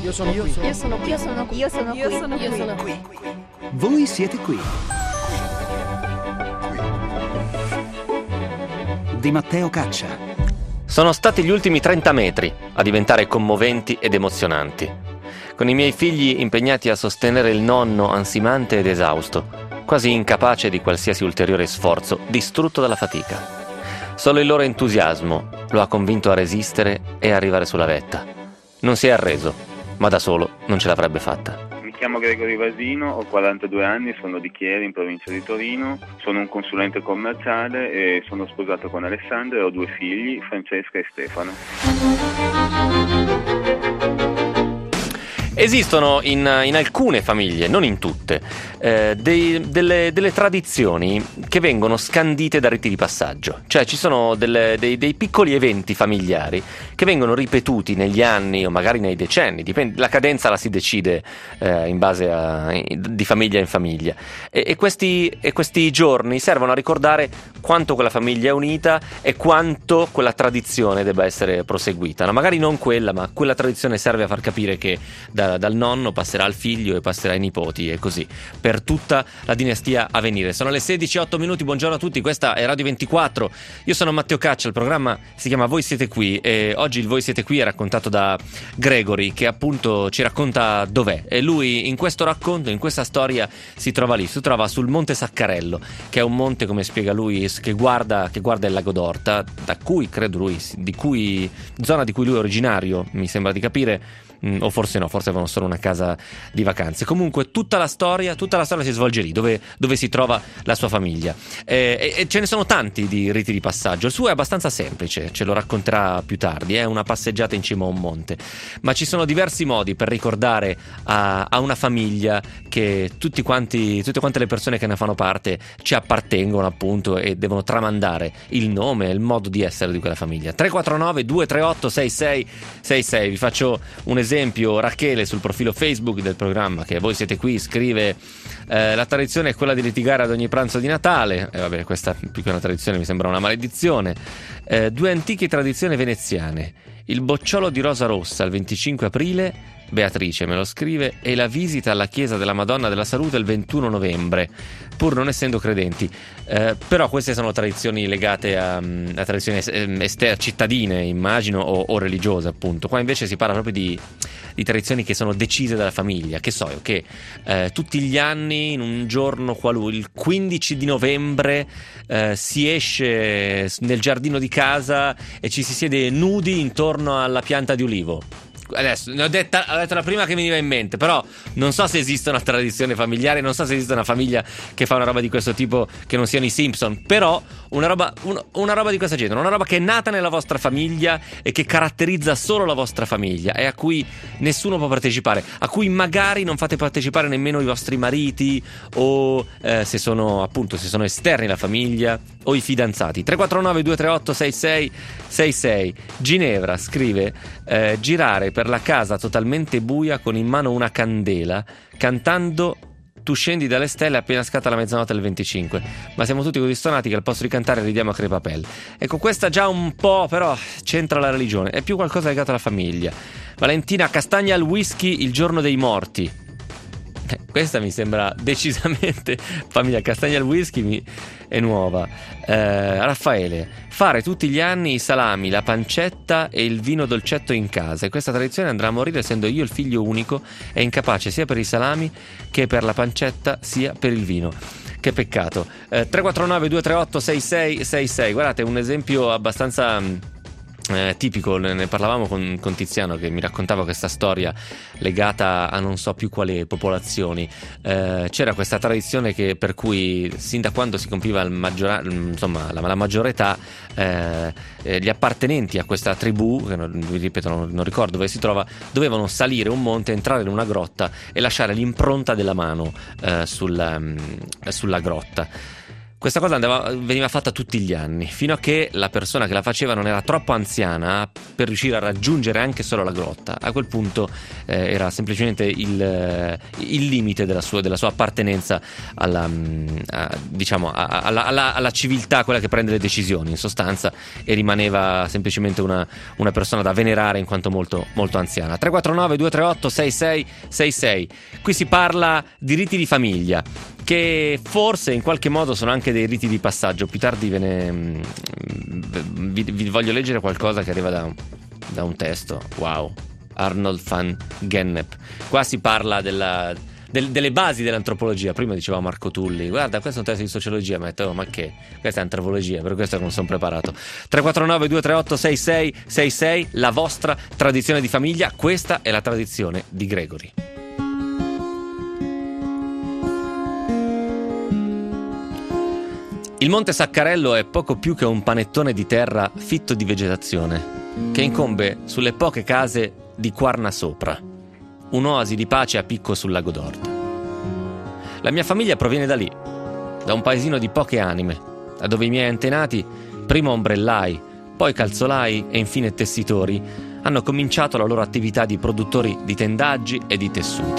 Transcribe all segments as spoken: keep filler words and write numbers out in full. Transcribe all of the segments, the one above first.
Io sono qui. Io sono qui. Io sono qui. Io sono qui. Io sono Io qui. sono qui. Voi siete qui. Di Matteo Caccia. Sono stati gli ultimi trenta metri a diventare commoventi ed emozionanti, con i miei figli impegnati a sostenere il nonno ansimante ed esausto, quasi incapace di qualsiasi ulteriore sforzo, distrutto dalla fatica. Solo il loro entusiasmo lo ha convinto a resistere e arrivare sulla vetta. Non si è arreso, ma da solo non ce l'avrebbe fatta. Mi chiamo Gregory Vasino, ho quarantadue anni, sono di Chieri in provincia di Torino, sono un consulente commerciale e sono sposato con Alessandra e ho due figli, Francesca e Stefano. Esistono in, in alcune famiglie, non in tutte, eh, dei, delle, delle tradizioni che vengono scandite da riti di passaggio. Cioè ci sono delle, dei, dei piccoli eventi familiari che vengono ripetuti negli anni o magari nei decenni, dipende, la cadenza la si decide eh, in base a, di famiglia in famiglia. E, e, questi, e questi giorni servono a ricordare quanto quella famiglia è unita e quanto quella tradizione debba essere proseguita. No, magari non quella, ma quella tradizione serve a far capire che da dal nonno passerà al figlio e passerà ai nipoti e così per tutta la dinastia a venire. Sono le sedici e otto minuti, buongiorno a tutti, questa è Radio ventiquattro, io sono Matteo Caccia, il programma si chiama Voi siete qui e oggi il Voi siete qui è raccontato da Gregory, che appunto ci racconta dov'è, e lui in questo racconto, in questa storia si trova lì, si trova sul Monte Saccarello, che è un monte, come spiega lui, che guarda, che guarda il lago d'Orta, da cui credo lui, di cui zona di cui lui è originario, mi sembra di capire, o forse no, forse avevano solo una casa di vacanze. Comunque tutta la storia, tutta la storia si svolge lì, dove, dove si trova la sua famiglia. E, e, e ce ne sono tanti di riti di passaggio. Il suo è abbastanza semplice, ce lo racconterà più tardi, è una passeggiata in cima a un monte. Ma ci sono diversi modi per ricordare a, a una famiglia che tutti quanti, tutte quante le persone che ne fanno parte ci appartengono appunto e devono tramandare il nome e il modo di essere di quella famiglia. tre quattro nove due tre otto sei sei sei sei. Vi faccio un esempio. esempio Rachele sul profilo Facebook del programma, che Voi siete qui, scrive eh, la tradizione è quella di litigare ad ogni pranzo di Natale, e eh, vabbè, questa più che una tradizione mi sembra una maledizione. Eh, due antiche tradizioni veneziane: il bocciolo di rosa rossa il venticinque aprile, Beatrice me lo scrive, e la visita alla chiesa della Madonna della Salute il ventuno novembre, pur non essendo credenti. Eh, però queste sono tradizioni legate a, a tradizioni esterne, cittadine immagino, o, o religiose appunto. Qua invece si parla proprio di, di tradizioni che sono decise dalla famiglia, che so io, che eh, tutti gli anni in un giorno qualunque, il quindici di novembre, eh, si esce nel giardino di casa e ci si siede nudi intorno alla pianta di ulivo. Adesso ne ho detta, ho detto la prima che mi veniva in mente, però non so se esiste una tradizione familiare, non so se esiste una famiglia che fa una roba di questo tipo che non siano i Simpson, però una roba, un, una roba di questo genere, una roba che è nata nella vostra famiglia e che caratterizza solo la vostra famiglia e a cui nessuno può partecipare, a cui magari non fate partecipare nemmeno i vostri mariti o eh, se sono appunto se sono esterni alla famiglia o i fidanzati. Tre quattro nove due tre otto sei sei sei sei. Ginevra scrive eh, girare per la casa totalmente buia con in mano una candela cantando Tu scendi dalle stelle appena scatta la mezzanotte del venticinque, ma siamo tutti così stonati che al posto di cantare ridiamo a crepapelle. Ecco, questa già un po' però c'entra la religione, è più qualcosa legato alla famiglia. Valentina, castagna al whisky il giorno dei morti. Eh, questa mi sembra decisamente famiglia. Castagna al whisky mi... è nuova. eh, Raffaele, fare tutti gli anni i salami, la pancetta e il vino dolcetto in casa, e questa tradizione andrà a morire essendo io il figlio unico e incapace sia per i salami che per la pancetta sia per il vino. Che peccato. eh, tre quattro nove due tre otto sei sei sei sei. Guardate, un esempio abbastanza Eh, tipico, ne parlavamo con, con Tiziano che mi raccontava questa storia legata a non so più quali popolazioni. Eh, c'era questa tradizione che per cui sin da quando si compiva il maggiora, insomma, la, la maggiore età, eh, eh, gli appartenenti a questa tribù, che non, vi ripeto non, non ricordo dove si trova, dovevano salire un monte, entrare in una grotta e lasciare l'impronta della mano eh, sulla, sulla grotta. Questa cosa andava, veniva fatta tutti gli anni, fino a che la persona che la faceva non era troppo anziana per riuscire a raggiungere anche solo la grotta. A quel punto eh, era semplicemente il, il limite della sua, della sua appartenenza alla, a, diciamo, a, alla, alla, alla civiltà, quella che prende le decisioni in sostanza, e rimaneva semplicemente una, una persona da venerare in quanto molto, molto anziana. tre quattro nove due tre otto sei sei sei sei. Qui si parla di riti di famiglia, che forse in qualche modo sono anche dei riti di passaggio. Più tardi ve ne vi, vi voglio leggere qualcosa che arriva da, da un testo. Wow, Arnold van Gennep. Qua si parla della, del, delle basi dell'antropologia. Prima diceva Marco Tulli, guarda, questo è un testo di sociologia, ma, detto, oh, ma che? Questa è antropologia, per questo non sono preparato. Tre quattro nove due tre otto sei sei sei sei, la vostra tradizione di famiglia. Questa è la tradizione di Gregory. Il Monte Saccarello è poco più che un panettone di terra fitto di vegetazione, che incombe sulle poche case di Quarna Sopra, un'oasi di pace a picco sul lago d'Orta. La mia famiglia proviene da lì, da un paesino di poche anime, da dove i miei antenati, prima ombrellai, poi calzolai e infine tessitori, hanno cominciato la loro attività di produttori di tendaggi e di tessuti.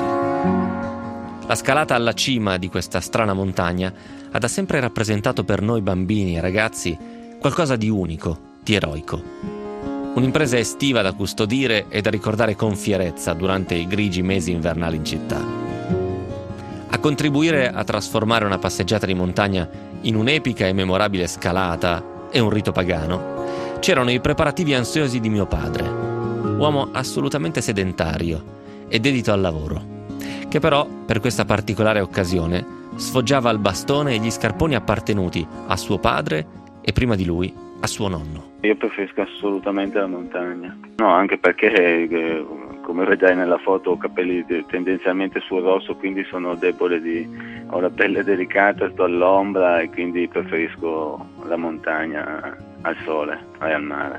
La scalata alla cima di questa strana montagna ha da sempre rappresentato per noi bambini e ragazzi qualcosa di unico, di eroico. Un'impresa estiva da custodire e da ricordare con fierezza durante i grigi mesi invernali in città. A contribuire a trasformare una passeggiata di montagna in un'epica e memorabile scalata e un rito pagano c'erano i preparativi ansiosi di mio padre, uomo assolutamente sedentario e dedito al lavoro, che però per questa particolare occasione sfoggiava al bastone e gli scarponi appartenuti a suo padre e prima di lui a suo nonno. Io preferisco assolutamente la montagna. No, anche perché eh, come vedrai nella foto ho capelli tendenzialmente sul rosso, quindi sono debole, di, ho la pelle delicata, sto all'ombra e quindi preferisco la montagna al sole e al mare.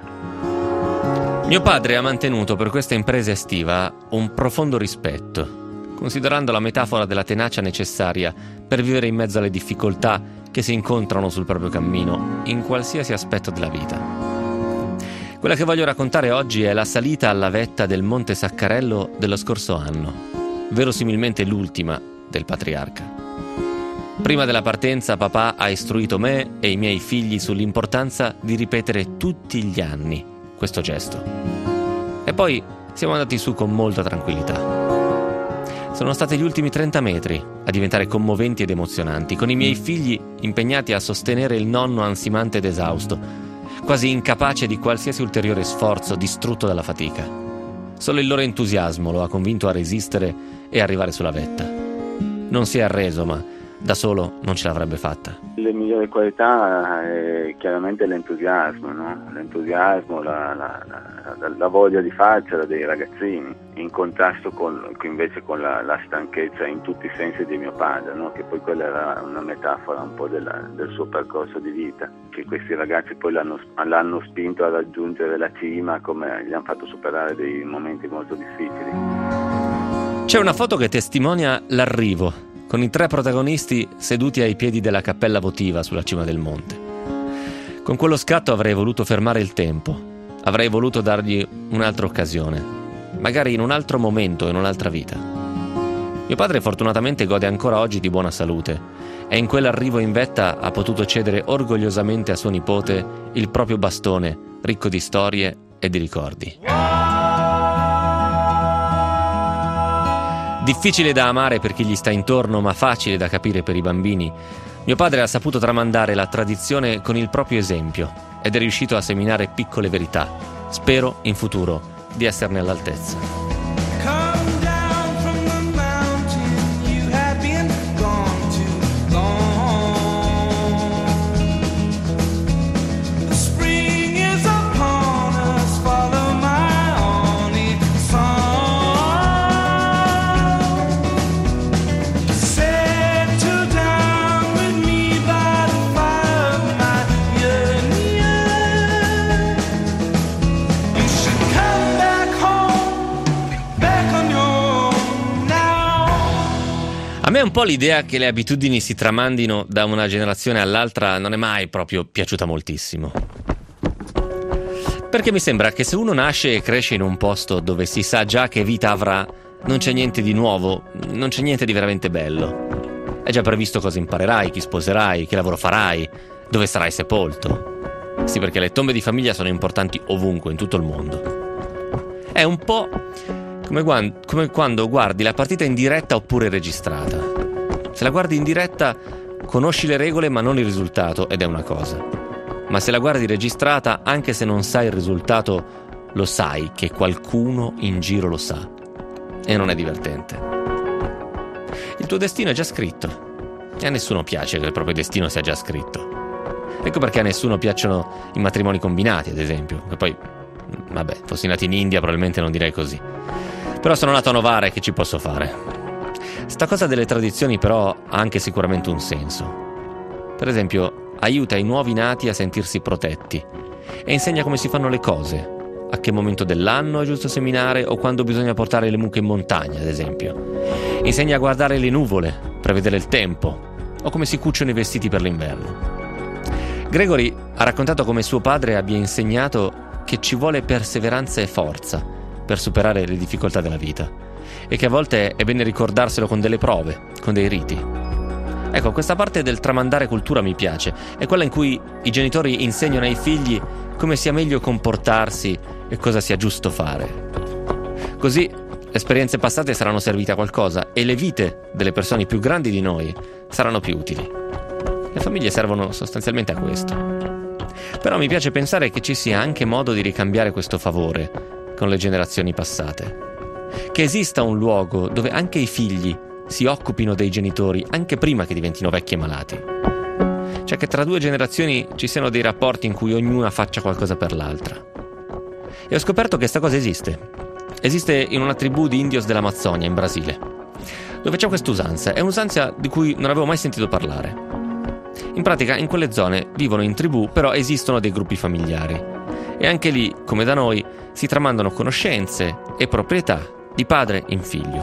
Mio padre ha mantenuto per questa impresa estiva un profondo rispetto, considerando la metafora della tenacia necessaria per vivere in mezzo alle difficoltà che si incontrano sul proprio cammino in qualsiasi aspetto della vita. Quella che voglio raccontare oggi è la salita alla vetta del Monte Saccarello dello scorso anno, verosimilmente l'ultima del patriarca. Prima della partenza papà ha istruito me e i miei figli sull'importanza di ripetere tutti gli anni questo gesto. E poi siamo andati su con molta tranquillità. Sono stati gli ultimi trenta metri a diventare commoventi ed emozionanti, con i miei figli impegnati a sostenere il nonno ansimante ed esausto, quasi incapace di qualsiasi ulteriore sforzo, distrutto dalla fatica. Solo il loro entusiasmo lo ha convinto a resistere e arrivare sulla vetta. Non si è arreso, ma da solo non ce l'avrebbe fatta. Le migliori qualità è chiaramente l'entusiasmo, no? L'entusiasmo, la, la, la, la voglia di farcela dei ragazzini, in contrasto con, invece con la, la stanchezza in tutti i sensi di mio padre, no? Che poi quella era una metafora un po' della, del suo percorso di vita, che questi ragazzi poi l'hanno, l'hanno spinto a raggiungere la cima, come gli hanno fatto superare dei momenti molto difficili. C'è una foto che testimonia l'arrivo, con i tre protagonisti seduti ai piedi della cappella votiva sulla cima del monte. Con quello scatto avrei voluto fermare il tempo, avrei voluto dargli un'altra occasione, magari in un altro momento, in un'altra vita. Mio padre fortunatamente gode ancora oggi di buona salute e in quell'arrivo in vetta ha potuto cedere orgogliosamente a suo nipote il proprio bastone, ricco di storie e di ricordi. Difficile da amare per chi gli sta intorno, ma facile da capire per i bambini, mio padre ha saputo tramandare la tradizione con il proprio esempio ed è riuscito a seminare piccole verità. Spero in futuro di esserne all'altezza. A me un po' l'idea che le abitudini si tramandino da una generazione all'altra non è mai proprio piaciuta moltissimo. Perché mi sembra che se uno nasce e cresce in un posto dove si sa già che vita avrà, non c'è niente di nuovo, non c'è niente di veramente bello. È già previsto cosa imparerai, chi sposerai, che lavoro farai, dove sarai sepolto. Sì, perché le tombe di famiglia sono importanti ovunque, in tutto il mondo. È un po' come quando, come quando guardi la partita in diretta oppure registrata. Se la guardi in diretta conosci le regole ma non il risultato, ed è una cosa. Ma se la guardi registrata, anche se non sai il risultato, lo sai che qualcuno in giro lo sa. E non è divertente. Il tuo destino è già scritto. E a nessuno piace che il proprio destino sia già scritto. Ecco perché a nessuno piacciono i matrimoni combinati, ad esempio. Che poi, vabbè, fossi nato in India probabilmente non direi così. Però sono nato a Novara e che ci posso fare? Sta cosa delle tradizioni però ha anche sicuramente un senso. Per esempio, aiuta i nuovi nati a sentirsi protetti e insegna come si fanno le cose, a che momento dell'anno è giusto seminare o quando bisogna portare le mucche in montagna, ad esempio. Insegna a guardare le nuvole, prevedere il tempo o come si cuciono i vestiti per l'inverno. Gregory ha raccontato come suo padre abbia insegnato che ci vuole perseveranza e forza per superare le difficoltà della vita e che a volte è bene ricordarselo con delle prove, con dei riti. Ecco, questa parte del tramandare cultura mi piace, è quella in cui i genitori insegnano ai figli come sia meglio comportarsi e cosa sia giusto fare. Così le esperienze passate saranno servite a qualcosa e le vite delle persone più grandi di noi saranno più utili. Le famiglie servono sostanzialmente a questo. Però mi piace pensare che ci sia anche modo di ricambiare questo favore con le generazioni passate. Che esista un luogo dove anche i figli si occupino dei genitori anche prima che diventino vecchi e malati. Cioè che tra due generazioni ci siano dei rapporti in cui ognuna faccia qualcosa per l'altra. E ho scoperto che questa cosa esiste. Esiste in una tribù di indios dell'Amazzonia, in Brasile, dove c'è quest'usanza. È un'usanza di cui non avevo mai sentito parlare. In pratica, in quelle zone vivono in tribù, però esistono dei gruppi familiari. E anche lì, come da noi, si tramandano conoscenze e proprietà di padre in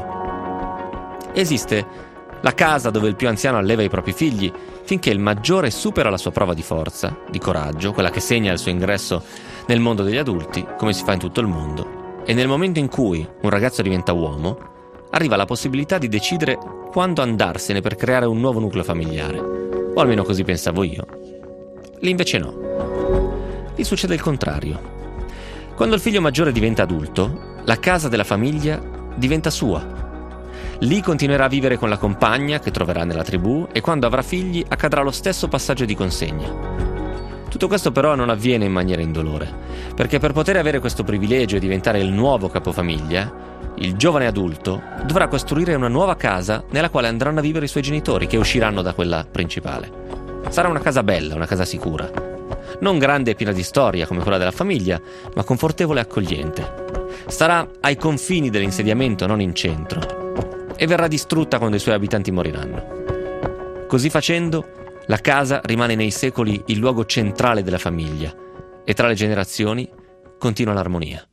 figlio. Esiste la casa dove il più anziano alleva i propri figli finché il maggiore supera la sua prova di forza, di coraggio, quella che segna il suo ingresso nel mondo degli adulti, come si fa in tutto il mondo. E nel momento in cui un ragazzo diventa uomo, arriva la possibilità di decidere quando andarsene per creare un nuovo nucleo familiare. O almeno così pensavo io. Lì invece no. Lì succede il contrario. Quando il figlio maggiore diventa adulto, la casa della famiglia diventa sua. Lì continuerà a vivere con la compagna che troverà nella tribù e quando avrà figli accadrà lo stesso passaggio di consegna. Tutto questo però non avviene in maniera indolore, perché per poter avere questo privilegio e diventare il nuovo capofamiglia, il giovane adulto dovrà costruire una nuova casa nella quale andranno a vivere i suoi genitori che usciranno da quella principale. Sarà una casa bella, una casa sicura. Non grande e piena di storia come quella della famiglia, ma confortevole e accogliente. Starà ai confini dell'insediamento, non in centro, e verrà distrutta quando i suoi abitanti moriranno. Così facendo, la casa rimane nei secoli il luogo centrale della famiglia e tra le generazioni continua l'armonia.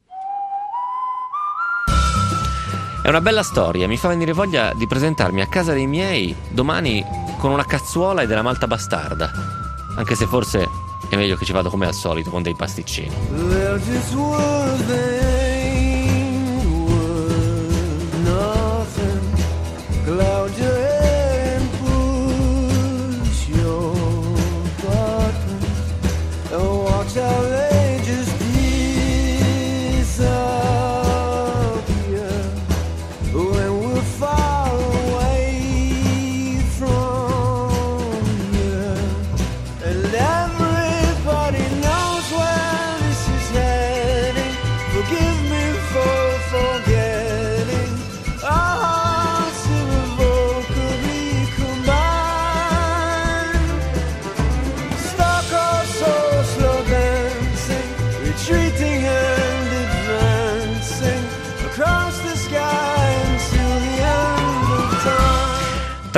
È una bella storia, mi fa venire voglia di presentarmi a casa dei miei domani con una cazzuola e della malta bastarda, anche se forse è meglio che ci vado come al solito con dei pasticcini. Forget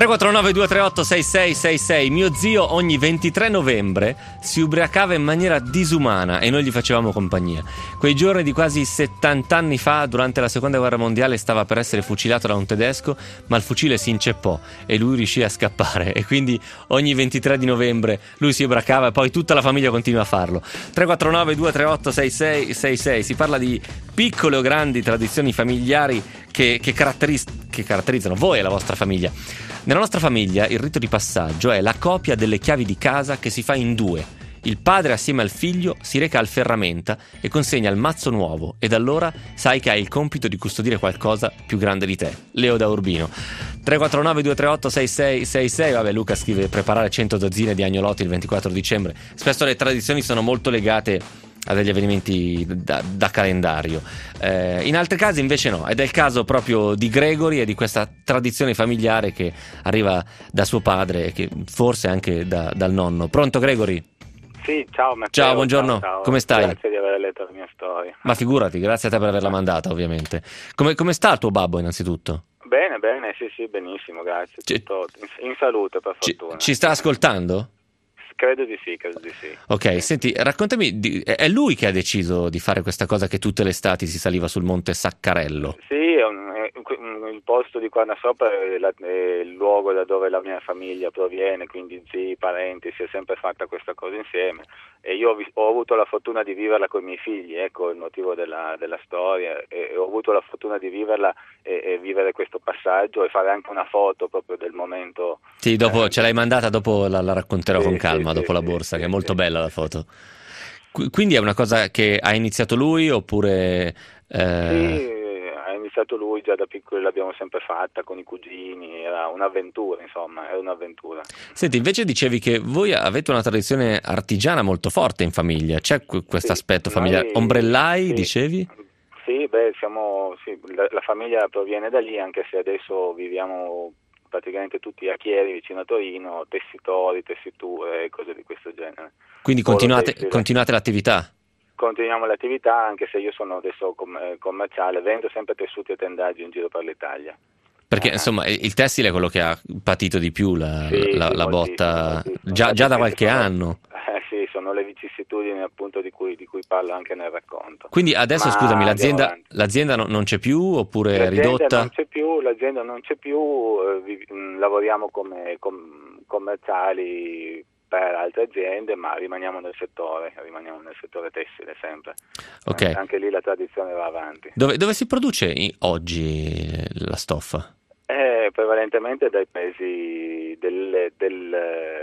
tre quattro nove due tre otto sei sei sei sei. Mio zio ogni ventitré novembre si ubriacava in maniera disumana e noi gli facevamo compagnia. Quei giorni di quasi settanta anni fa, durante la seconda guerra mondiale, stava per essere fucilato da un tedesco, ma il fucile si inceppò e lui riuscì a scappare, e quindi ogni ventitré di novembre lui si ubriacava e poi tutta la famiglia continua a farlo. tre quattro nove due tre otto sei sei sei sei. Si parla di piccole o grandi tradizioni familiari che, che, caratteris- che caratterizzano voi e la vostra famiglia. Nella nostra famiglia il rito di passaggio è la copia delle chiavi di casa che si fa in due. Il padre assieme al figlio si reca al ferramenta e consegna il mazzo nuovo, ed allora sai che hai il compito di custodire qualcosa più grande di te. Leo da Urbino. tre quattro nove due tre otto sei sei sei sei. Vabbè, Luca scrive: preparare cento dozzine di agnolotti il ventiquattro dicembre. Spesso le tradizioni sono molto legate a degli avvenimenti da, da calendario. Eh, in altri casi invece no, ed è il caso proprio di Gregory e di questa tradizione familiare che arriva da suo padre e che forse anche da, dal nonno. Pronto, Gregory? Sì, ciao Matteo. Ciao, buongiorno, ciao, ciao. Come stai? Grazie di aver letto la mia storia. Ma figurati, grazie a te per averla mandata, ovviamente. Come, come sta il tuo babbo, innanzitutto? Bene, bene, sì, sì, benissimo, grazie. Ci- Tutto in, in salute, per Ci, fortuna. ci sta ascoltando? Credo di sì, credo di sì. Ok, senti, raccontami, di- è lui che ha deciso di fare questa cosa che tutte le estati si saliva sul monte Saccarello? Sì, è un- è un- il posto di qua sopra è, la- è il luogo da dove la mia famiglia proviene, quindi zii, parenti, si è sempre fatta questa cosa insieme, e io ho, vis- ho avuto la fortuna di viverla con i miei figli, ecco il motivo della, della storia, e, e ho avuto la fortuna di viverla e, e vivere questo passaggio e fare anche una foto proprio del momento. Sì, dopo eh, ce l'hai mandata, dopo la, la racconterò Sì, con sì, calma, sì, dopo la sì, borsa, sì, che è molto sì. bella la foto. Qu- Quindi è una cosa che ha iniziato lui oppure... eh, Sì, ha iniziato lui, già da piccoli l'abbiamo sempre fatta con i cugini, era un'avventura, insomma, era un'avventura. Senti, invece dicevi che voi avete una tradizione artigiana molto forte in famiglia, c'è que- questo Sì, aspetto noi- familiare? Ombrellai, sì, dicevi? Sì, beh, siamo, sì, la, la famiglia proviene da lì, anche se adesso viviamo praticamente tutti a Chieri, vicino a Torino, tessitori, tessiture e cose di questo genere. Quindi Polo continuate, tessile. continuate l'attività? Continuiamo l'attività, anche se io sono adesso com- eh, commerciale, vendo sempre tessuti e tendaggi in giro per l'Italia. Perché Eh, insomma il tessile è quello che ha patito di più la, Sì, la- sì, la moltissimo, botta moltissimo. già, già da Infatti qualche sono- anno. Eh, sì, sono le vicissitudini appunto di cui, di cui parlo anche nel racconto. Quindi adesso, Ma scusami, andiamo l'azienda, avanti. l'azienda no- non c'è più oppure è L'azienda ridotta? non c'è più, l'azienda non c'è più, eh, vi- mh, lavoriamo come com- commerciali per altre aziende, ma rimaniamo nel settore, rimaniamo nel settore tessile sempre. Ok. Eh, anche lì la tradizione va avanti. Dove, dove si produce i- oggi la stoffa? Eh, prevalentemente dai paesi del, del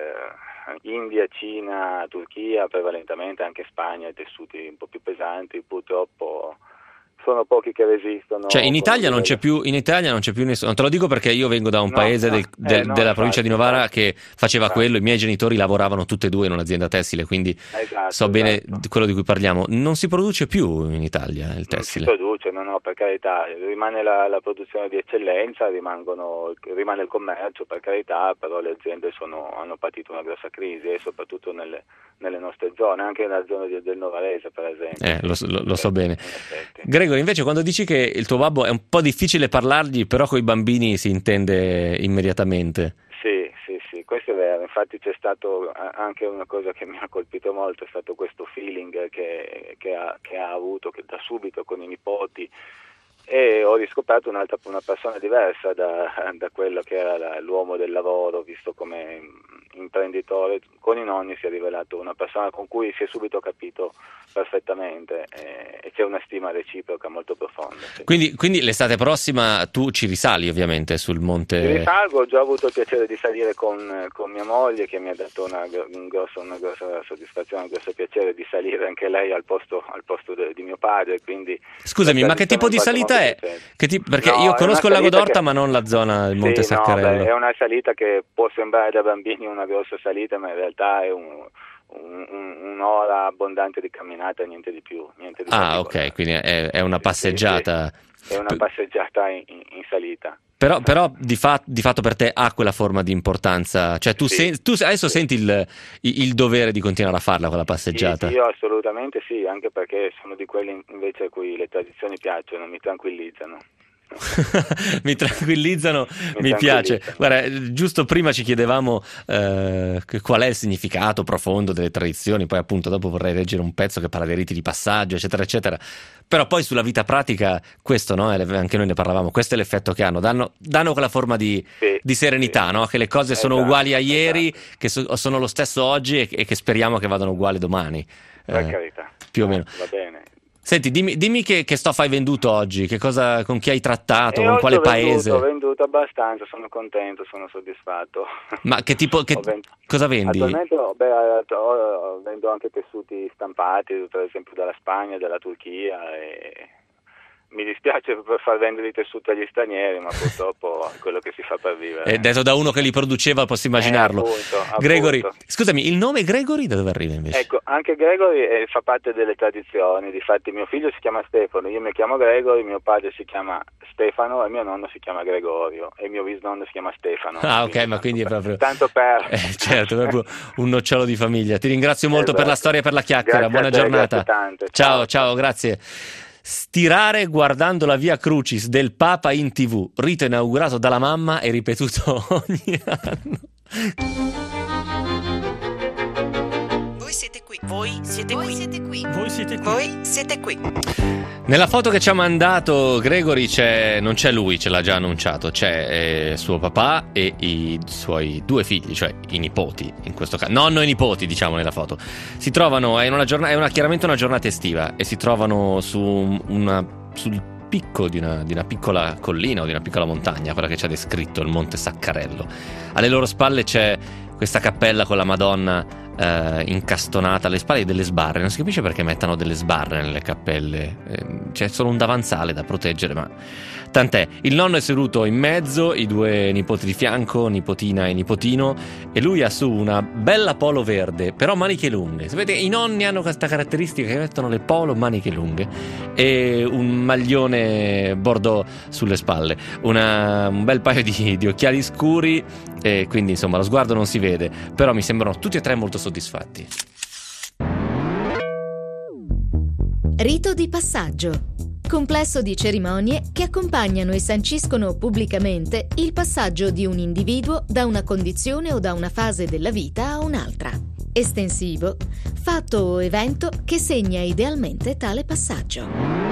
eh, India, Cina, Turchia, prevalentemente anche Spagna, i tessuti un po' più pesanti, purtroppo sono pochi che resistono. Cioè in con Italia il non c'è livello- più, in Italia non c'è più nessuno. Te lo dico perché io vengo da un No, paese no, del- eh, del- no, della infatti, provincia di Novara infatti. che faceva Infatti. quello. I miei genitori lavoravano tutti e due in un'azienda tessile, quindi Esatto, so bene esatto. di quello di cui parliamo. Non si produce più in Italia il Non si tessile. produce, no, no, per carità, rimane la, la produzione di eccellenza, rimangono, rimane il commercio, per carità, però le aziende sono, hanno patito una grossa crisi, e soprattutto nelle, nelle nostre zone, anche nella zona di- del Novarese, per esempio. Eh, lo, lo- lo so bene. In effetti. Gregory, invece, quando dici che il tuo babbo è un po' difficile parlargli, però con i bambini si intende immediatamente. Sì, sì, sì, questo è vero, infatti c'è stato a- anche una cosa che mi ha colpito molto, è stato questo feeling che, che ha, che ha avuto che da subito con i nipoti, e ho riscoperto un'altra una persona diversa da, da quello che era la- l'uomo del lavoro, visto come imprenditore. Con i nonni si è rivelato una persona con cui si è subito capito perfettamente, eh, e c'è una stima reciproca molto profonda. Sì. Quindi, quindi l'estate prossima tu ci risali ovviamente sul Mi monte. risalgo, ho già avuto il piacere di salire con, con mia moglie, che mi ha dato una, un grosso, una grossa soddisfazione, un grosso piacere di salire anche lei al posto, al posto de, di mio padre. Quindi Scusami, la ma che tipo di tradizione mi fa salita è? molto piacere. Che ti- Perché No, io è conosco il una lago salita d'Orta, che- ma non la zona del monte Sì, no, Saccarello. beh, è una salita che può sembrare da bambini una grossa salita, ma in realtà è un, un- un- un'ora abbondante di camminata, niente di più. Niente di Ah, particolare. ok, quindi è, è una Sì, passeggiata. sì, è una passeggiata in, in- in salita. Però, però di, fa- di fatto per te ha quella forma di importanza. Cioè tu, Sì, sen- tu adesso sì. senti il, il- il dovere di continuare a farla quella passeggiata. Sì, io assolutamente sì, anche perché sono di quelli invece a cui le tradizioni piacciono, mi tranquillizzano. Mi tranquillizzano, mi, mi piace. tranquillizzano. Guarda, giusto prima ci chiedevamo eh, qual è il significato profondo delle tradizioni, poi appunto dopo vorrei leggere un pezzo che parla dei riti di passaggio, eccetera, eccetera. Però poi sulla vita pratica, questo, no? Anche noi ne parlavamo, questo è l'effetto che hanno, danno, danno quella forma di, Sì, di serenità, sì. no? Che le cose sono Esatto, uguali a ieri, esatto. che so- sono lo stesso oggi e, e che speriamo che vadano uguali domani. Per Eh, carità. più o meno. Va bene. Senti, dimmi, dimmi che, che stoffa hai venduto oggi, che cosa, con chi hai trattato, E con oggi quale ho venduto, paese? Ho venduto abbastanza, sono contento, sono soddisfatto. Ma che tipo, che, Ho ven- cosa vendi? Attualmente oh, beh, ho- ho- vendo anche tessuti stampati, per esempio dalla Spagna, dalla Turchia, e mi dispiace per far vendere i tessuti agli stranieri, ma purtroppo è quello che si fa per vivere. Eh, detto da uno che li produceva posso immaginarlo. Eh, appunto, appunto. Gregory, scusami, il nome Gregory da dove arriva invece? Ecco, anche Gregory eh, fa parte delle tradizioni, difatti mio figlio si chiama Stefano, io mi chiamo Gregory, mio padre si chiama Stefano e mio nonno si chiama Gregorio e mio bisnonno si chiama Stefano. Ah, ok, quindi ma quindi è tanto proprio... per, tanto per... Eh, certo, è proprio un nocciolo di famiglia. Ti ringrazio molto per la Esatto. storia e per la chiacchiera, Grazie buona a te, giornata. grazie tante. Ciao, Ciao. ciao, grazie. Stirare guardando la Via Crucis del Papa in tivù, rito inaugurato dalla mamma e ripetuto ogni anno. Voi siete qui. Voi siete qui. Siete qui. Voi siete qui. Voi siete qui. Nella foto che ci ha mandato Gregory c'è, non c'è lui, ce l'ha già annunciato, c'è eh, suo papà e i suoi due figli, cioè i nipoti, in questo caso, nonno e nipoti diciamo nella foto. Si trovano, è, una giornata, è una, chiaramente una giornata estiva e si trovano su una, sul picco di una, di una piccola collina o di una piccola montagna, quella che ci ha descritto, il Monte Saccarello. Alle loro spalle c'è questa cappella con la Madonna eh, incastonata alle spalle delle sbarre. Non si capisce perché mettano delle sbarre nelle cappelle, eh, c'è solo un davanzale da proteggere, ma tant'è. Il nonno è seduto in mezzo, i due nipoti di fianco, nipotina e nipotino, e lui ha su una bella polo verde, però maniche lunghe. Sapete, i nonni hanno questa caratteristica che mettono le polo maniche lunghe e un maglione bordeaux sulle spalle, una, un bel paio di, di occhiali scuri, e quindi insomma lo sguardo non si vede, però mi sembrano tutti e tre molto soddisfatti. Rito di passaggio. Complesso di cerimonie che accompagnano e sanciscono pubblicamente il passaggio di un individuo da una condizione o da una fase della vita a un'altra. Estensivo, fatto o evento che segna idealmente tale passaggio.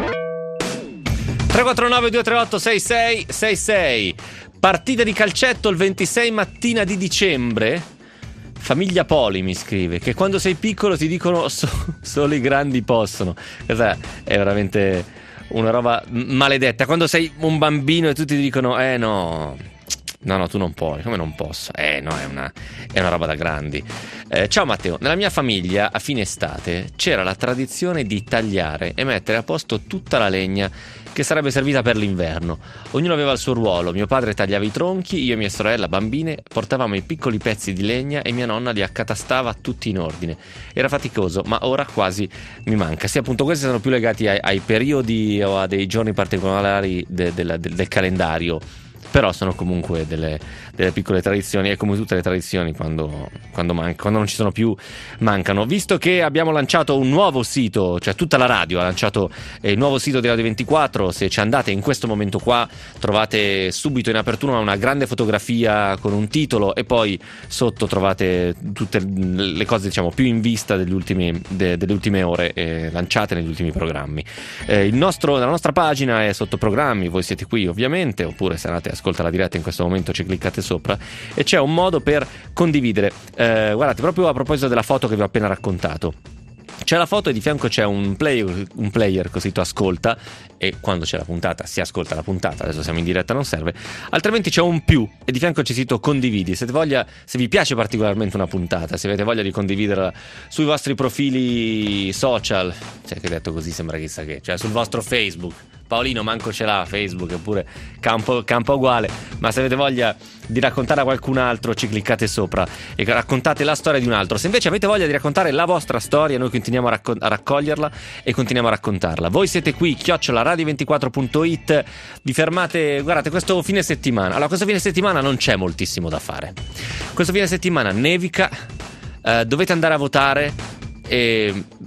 tre quattro nove due tre otto sei sei sei sei. Partita di calcetto il ventisei mattina di dicembre. Famiglia Poli mi scrive che quando sei piccolo ti dicono so, solo i grandi possono. Questa è veramente una roba maledetta. Quando sei un bambino e tutti ti dicono eh no, no no tu non puoi, come non posso? Eh no, è una, è una roba da grandi. Eh, ciao Matteo, nella mia famiglia a fine estate c'era la tradizione di tagliare e mettere a posto tutta la legna che sarebbe servita per l'inverno. Ognuno aveva il suo ruolo, mio padre tagliava i tronchi, io e mia sorella, bambine, portavamo i piccoli pezzi di legna e mia nonna li accatastava tutti in ordine. Era faticoso, ma ora quasi mi manca. Sì, appunto, questi sono più legati ai, ai periodi o a dei giorni particolari de, de, de, del calendario, però sono comunque delle, delle piccole tradizioni, e come tutte le tradizioni quando, quando, man- quando non ci sono più mancano. Visto che abbiamo lanciato un nuovo sito, cioè tutta la radio ha lanciato eh, il nuovo sito di Radio ventiquattro, se ci andate in questo momento qua trovate subito in apertura una grande fotografia con un titolo e poi sotto trovate tutte le cose diciamo più in vista degli ultimi, de, delle ultime ore eh, lanciate negli ultimi programmi. Eh, il nostro, la nostra pagina è sotto programmi, voi siete qui ovviamente, oppure se andate a ascolta la diretta in questo momento ci cliccate sopra e c'è un modo per condividere. Eh, guardate, proprio a proposito della foto che vi ho appena raccontato, c'è la foto e di fianco c'è un player, un player così tu ascolta, e quando c'è la puntata si ascolta la puntata, adesso siamo in diretta non serve, altrimenti c'è un più e di fianco c'è scritto condividi. Se, voglia, se vi piace particolarmente una puntata, se avete voglia di condividerla sui vostri profili social, cioè che detto così sembra chissà che, cioè sul vostro Facebook, Paolino manco ce l'ha Facebook, eppure campo, campo uguale, ma se avete voglia di raccontare a qualcun altro ci cliccate sopra e raccontate la storia di un altro. Se invece avete voglia di raccontare la vostra storia, noi continuiamo a, racco- a raccoglierla e continuiamo a raccontarla. Voi siete qui, chiocciola radio ventiquattro punto it, vi fermate, guardate, questo fine settimana, allora questo fine settimana non c'è moltissimo da fare, questo fine settimana nevica, eh, dovete andare a votare. E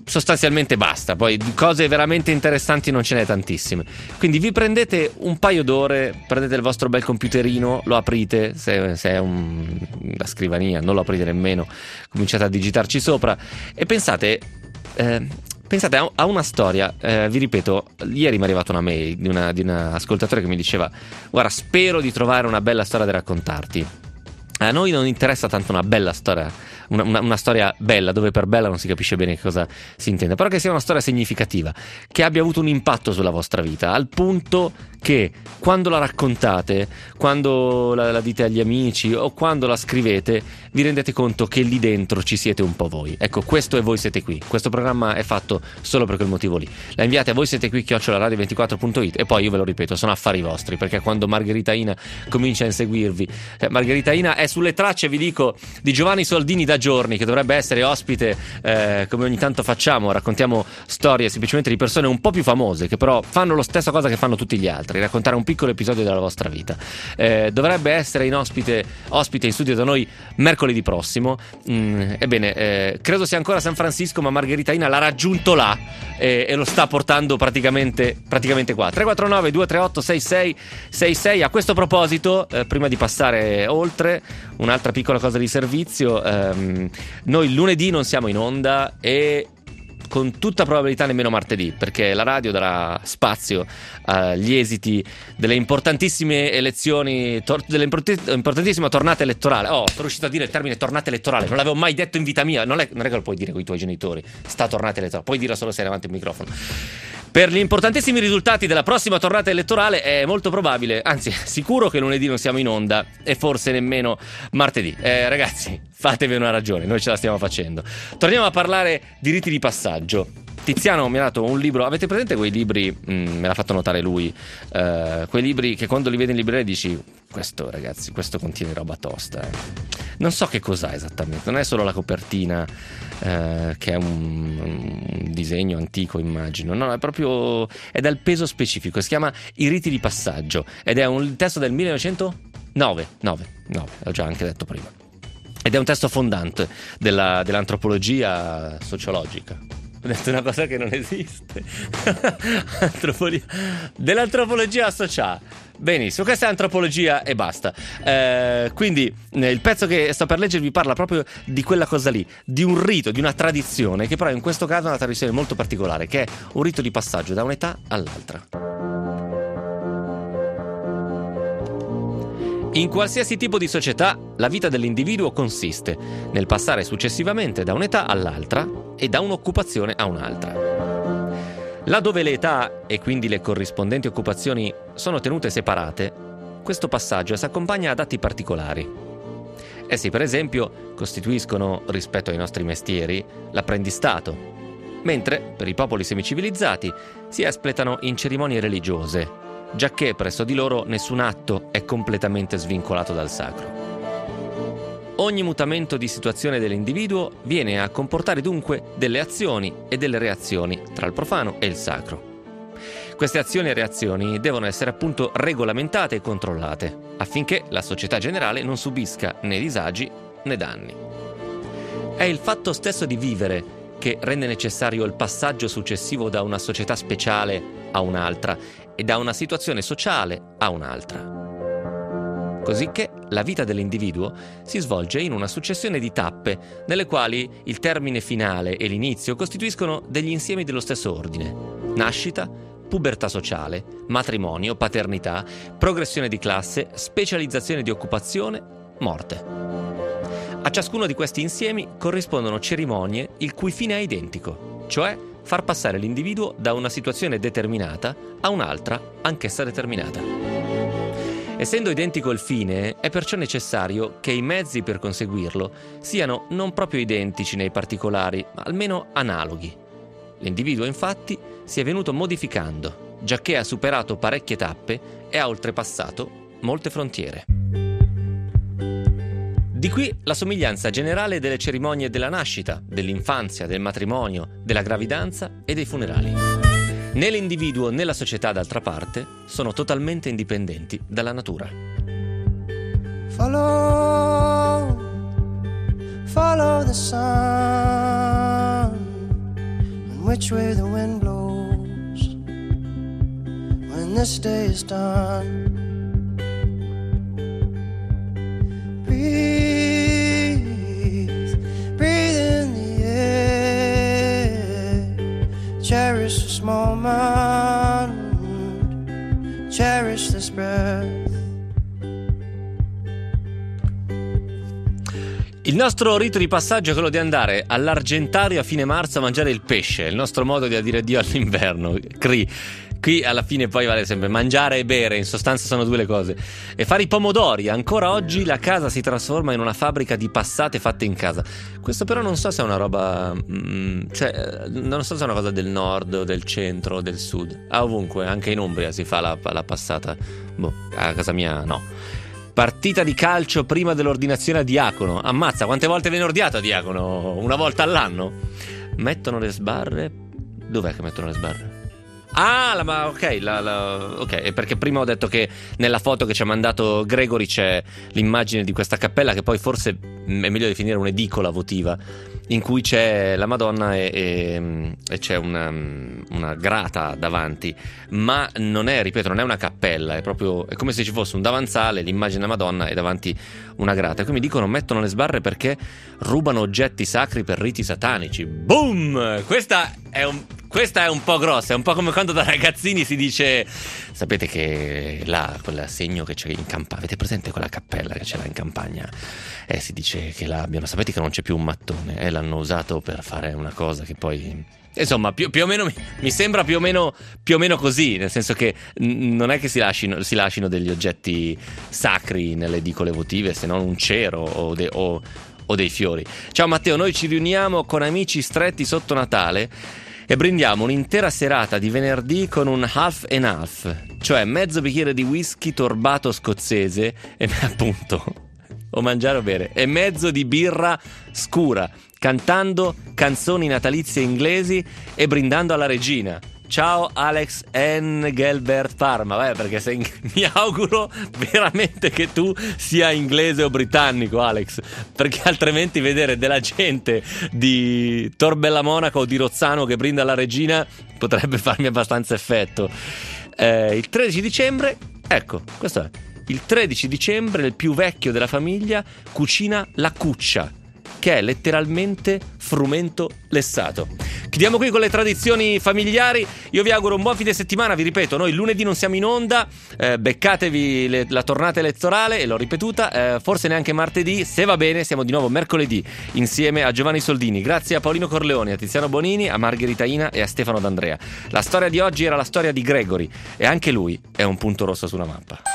sostanzialmente basta, poi di cose veramente interessanti non ce n'è tantissime. Quindi vi prendete un paio d'ore, prendete il vostro bel computerino, lo aprite, se, se è un, una scrivania non lo aprite nemmeno, cominciate a digitarci sopra e pensate eh, pensate a, a una storia. Eh, vi ripeto, ieri mi è arrivata una mail di una, di una ascoltatore che mi diceva: guarda, spero di trovare una bella storia da raccontarti. A noi non interessa tanto una bella storia, una, una, una storia bella, dove per bella non si capisce bene che cosa si intenda, però che sia una storia significativa, che abbia avuto un impatto sulla vostra vita, al punto che quando la raccontate, quando la, la dite agli amici o quando la scrivete, vi rendete conto che lì dentro ci siete un po' voi. Ecco, questo è Voi Siete Qui. Questo programma è fatto solo per quel motivo lì. La inviate a voi siete qui chiocciola radio ventiquattro punto it e poi io ve lo ripeto, sono affari vostri, perché quando Margherita Ina comincia a inseguirvi, eh, Margherita Ina è sulle tracce, vi dico, di Giovanni Soldini da giorni, che dovrebbe essere ospite, eh, come ogni tanto facciamo, raccontiamo storie semplicemente di persone un po' più famose che però fanno lo stesso cosa che fanno tutti gli altri, raccontare un piccolo episodio della vostra vita. Eh, dovrebbe essere in ospite ospite in studio da noi mercoledì prossimo. Mm, ebbene, eh, credo sia ancora a San Francisco, ma Margherita Ina l'ha raggiunto là eh, e lo sta portando praticamente, praticamente qua. tre quattro nove due tre otto sei sei sei sei. A questo proposito, eh, prima di passare oltre, un'altra piccola cosa di servizio: ehm, noi lunedì non siamo in onda e con tutta probabilità nemmeno martedì, perché la radio darà spazio agli esiti delle importantissime elezioni, tor- delle importantissima tornata elettorale. Oh, sono riuscito a dire il termine tornata elettorale, non l'avevo mai detto in vita mia. Non è, non è che lo puoi dire con i tuoi genitori, sta tornata elettorale, puoi dirla solo se hai davanti il microfono. Per gli importantissimi risultati della prossima tornata elettorale è molto probabile, anzi sicuro, che lunedì non siamo in onda e forse nemmeno martedì. Eh, ragazzi, fatevi una ragione, noi ce la stiamo facendo. Torniamo a parlare di riti di passaggio. Tiziano mi ha dato un libro, avete presente quei libri, mh, me l'ha fatto notare lui, eh, quei libri che quando li vedi in libreria dici: questo, ragazzi, questo contiene roba tosta, eh. Non so che cos'ha esattamente, non è solo la copertina, eh, che è un, un disegno antico, immagino, no, è proprio, è dal peso specifico. Si chiama I riti di passaggio ed è un testo del millenovecentonove, nove, nove, l'ho già anche detto prima, ed è un testo fondante della, dell'antropologia sociologica. Ho detto una cosa che non esiste. Antropologia. Dell'antropologia associata. Benissimo, questa è antropologia e basta. Eh, quindi eh, il pezzo che sto per leggervi parla proprio di quella cosa lì, di un rito, di una tradizione, che però in questo caso è una tradizione molto particolare, che è un rito di passaggio da un'età all'altra. In qualsiasi tipo di società, la vita dell'individuo consiste nel passare successivamente da un'età all'altra e da un'occupazione a un'altra. Laddove le età e quindi le corrispondenti occupazioni sono tenute separate, questo passaggio si accompagna ad atti particolari. Essi, per esempio, costituiscono, rispetto ai nostri mestieri, l'apprendistato, mentre, per i popoli semicivilizzati, si espletano in cerimonie religiose, giacché presso di loro nessun atto è completamente svincolato dal sacro. Ogni mutamento di situazione dell'individuo viene a comportare dunque delle azioni e delle reazioni tra il profano e il sacro. Queste azioni e reazioni devono essere appunto regolamentate e controllate, affinché la società generale non subisca né disagi né danni. È il fatto stesso di vivere che rende necessario il passaggio successivo da una società speciale a un'altra e da una situazione sociale a un'altra. Cosicché la vita dell'individuo si svolge in una successione di tappe, nelle quali il termine finale e l'inizio costituiscono degli insiemi dello stesso ordine: nascita, pubertà sociale, matrimonio, paternità, progressione di classe, specializzazione di occupazione, morte. A ciascuno di questi insiemi corrispondono cerimonie il cui fine è identico, cioè far passare l'individuo da una situazione determinata a un'altra, anch'essa determinata. Essendo identico il fine, è perciò necessario che i mezzi per conseguirlo siano non proprio identici nei particolari, ma almeno analoghi. L'individuo, infatti, si è venuto modificando, giacché ha superato parecchie tappe e ha oltrepassato molte frontiere. Di qui la somiglianza generale delle cerimonie della nascita, dell'infanzia, del matrimonio, della gravidanza e dei funerali. Né l'individuo né la società, d'altra parte, sono totalmente indipendenti dalla natura. Follow, follow the sun. which way the wind blows when this day is done. Breathe, breathe in the air. Cherish this moment, cherish this breath. Il nostro rito di passaggio è quello di andare all'Argentario a fine marzo a mangiare il pesce, il nostro modo di dire addio all'inverno. Cri. Qui alla fine poi vale sempre mangiare e bere, in sostanza sono due le cose. E fare i pomodori, ancora oggi la casa si trasforma in una fabbrica di passate fatte in casa. Questo però non so se è una roba, mm, cioè non so se è una cosa del nord o del centro o del sud. Ah, ovunque, anche in Umbria si fa la, la passata. Boh, a casa mia no. Partita di calcio prima dell'ordinazione a diacono. Ammazza, quante volte viene ordinato a diacono? Una volta all'anno? Mettono le sbarre. Dov'è che mettono le sbarre? Ah, la, ma ok, la, la, ok, perché prima ho detto che nella foto che ci ha mandato Gregory c'è l'immagine di questa cappella che poi forse è meglio definire un'edicola votiva, in cui c'è la Madonna e, e, e c'è una, una grata davanti, ma non è, ripeto, non è una cappella, è proprio, è come se ci fosse un davanzale, l'immagine della Madonna e davanti una grata. E qui mi dicono mettono le sbarre perché rubano oggetti sacri per riti satanici. Boom! Questa è un Questa è un po' grossa, è un po' come quando da ragazzini si dice: sapete che là, quel segno che c'è in campagna, avete presente quella cappella che c'è là in campagna? Eh, si dice che là abbiano, sapete che non c'è più un mattone, eh, l'hanno usato per fare una cosa che poi... Insomma, più, più o meno mi, mi sembra più o meno, più o meno così, nel senso che n- non è che si lasciano, si lasciano degli oggetti sacri nelle edicole votive, se non un cero o, de- o, o dei fiori. Ciao Matteo, noi ci riuniamo con amici stretti sotto Natale e brindiamo un'intera serata di venerdì con un half and half, cioè mezzo bicchiere di whisky torbato scozzese e appunto o mangiare o bere e mezzo di birra scura, cantando canzoni natalizie inglesi e brindando alla regina. Ciao Alex Engelbert Parma. Beh, perché sei in... mi auguro veramente che tu sia inglese o britannico, Alex, perché altrimenti vedere della gente di Torbella Monaco o di Rozzano che brinda alla regina potrebbe farmi abbastanza effetto. Eh, il tredici dicembre, ecco, questo è il tredici dicembre, il più vecchio della famiglia cucina la cuccia, che è letteralmente frumento lessato. Chiudiamo qui con le tradizioni familiari. Io vi auguro un buon fine settimana. Vi ripeto, noi lunedì non siamo in onda, eh, beccatevi le, la tornata elettorale, e l'ho ripetuta, eh, forse neanche martedì, se va bene siamo di nuovo mercoledì insieme a Giovanni Soldini. Grazie a Paolino Corleoni, a Tiziano Bonini, a Margherita Ina e a Stefano D'Andrea. La storia di oggi era la storia di Gregory e anche lui è un punto rosso sulla mappa.